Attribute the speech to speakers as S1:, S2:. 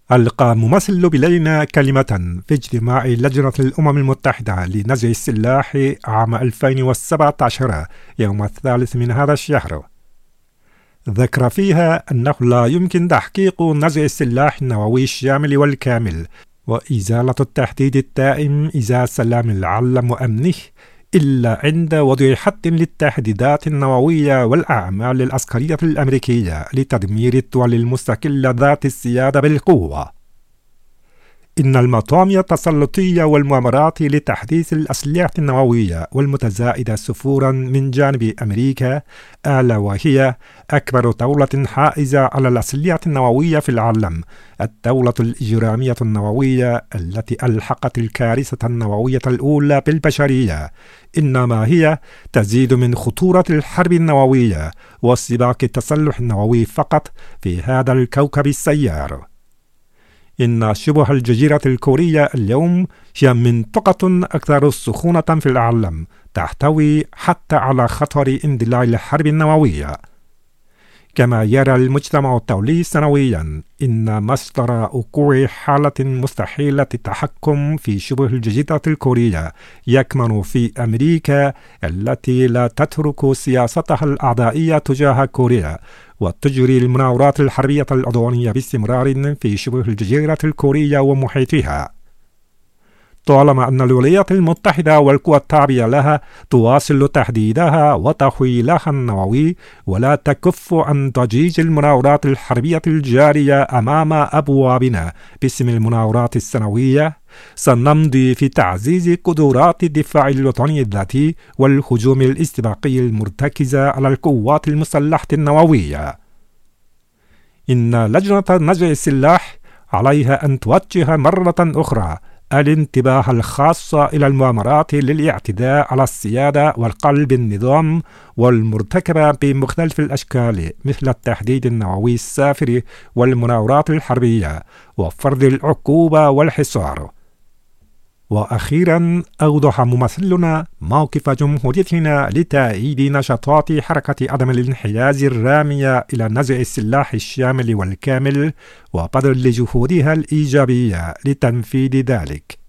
S1: ألقى ممثل بلينة كلمة في اجتماع لجنة الأمم المتحدة لنزع السلاح عام 2017 يوم 3 من هذا الشهر. ذكر فيها أنه لا يمكن تحقيق نزع السلاح النووي الشامل والكامل وإزالة التهديد الدائم إزاء سلام العالم وأمنه إلا عند وضع حد للتهديدات النووية والأعمال العسكرية الأمريكية لتدمير الدول المستقلة ذات السيادة بالقوة. إن المطامع التسلطية والمؤامرات لتحديث الأسلحة النووية والمتزايدة سفورا من جانب أمريكا، ألا وهي أكبر دولة حائزة على الأسلحة النووية في العالم، الدولة الإجرامية النووية التي ألحقت الكارثة النووية الأولى بالبشرية، إنما هي تزيد من خطورة الحرب النووية وسباق التسلح النووي فقط في هذا الكوكب السيار. إن شبه الجزيرة الكورية اليوم هي منطقة أكثر سخونة في العالم، تحتوي حتى على خطر اندلاع الحرب النووية. كما يرى المجتمع الدولي سنويا إن مصدر وقوع حالة مستحيلة التحكم في شبه الجزيرة الكورية يكمن في أمريكا التي لا تترك سياستها الأعدائية تجاه كوريا وتجري المناورات الحربية العدوانية باستمرار في شبه الجزيرة الكورية ومحيطها، طالما أن الولايات المتحدة والقوى التابعة لها تواصل تهديدها وتحويلها النووي ولا تكف عن ضجيج المناورات الحربية الجارية أمام أبوابنا باسم المناورات السنوية. سنمضي في تعزيز قدرات الدفاع الوطني الذاتي والهجوم الاستباقي المرتكزة على القوات المسلحة النووية. إن لجنة نزع السلاح عليها أن توجه مرة أخرى الانتباه الخاص إلى المؤامرات للاعتداء على السيادة والقلب النظام والمرتكبة بمختلف الأشكال مثل التهديد النووي السافر والمناورات الحربية وفرض العقوبة والحصار. وأخيرا أوضح ممثلنا موقف جمهوريتنا لتأييد نشاطات حركة عدم الانحياز الرامية إلى نزع السلاح الشامل والكامل وبذل جهودها الإيجابية لتنفيذ ذلك.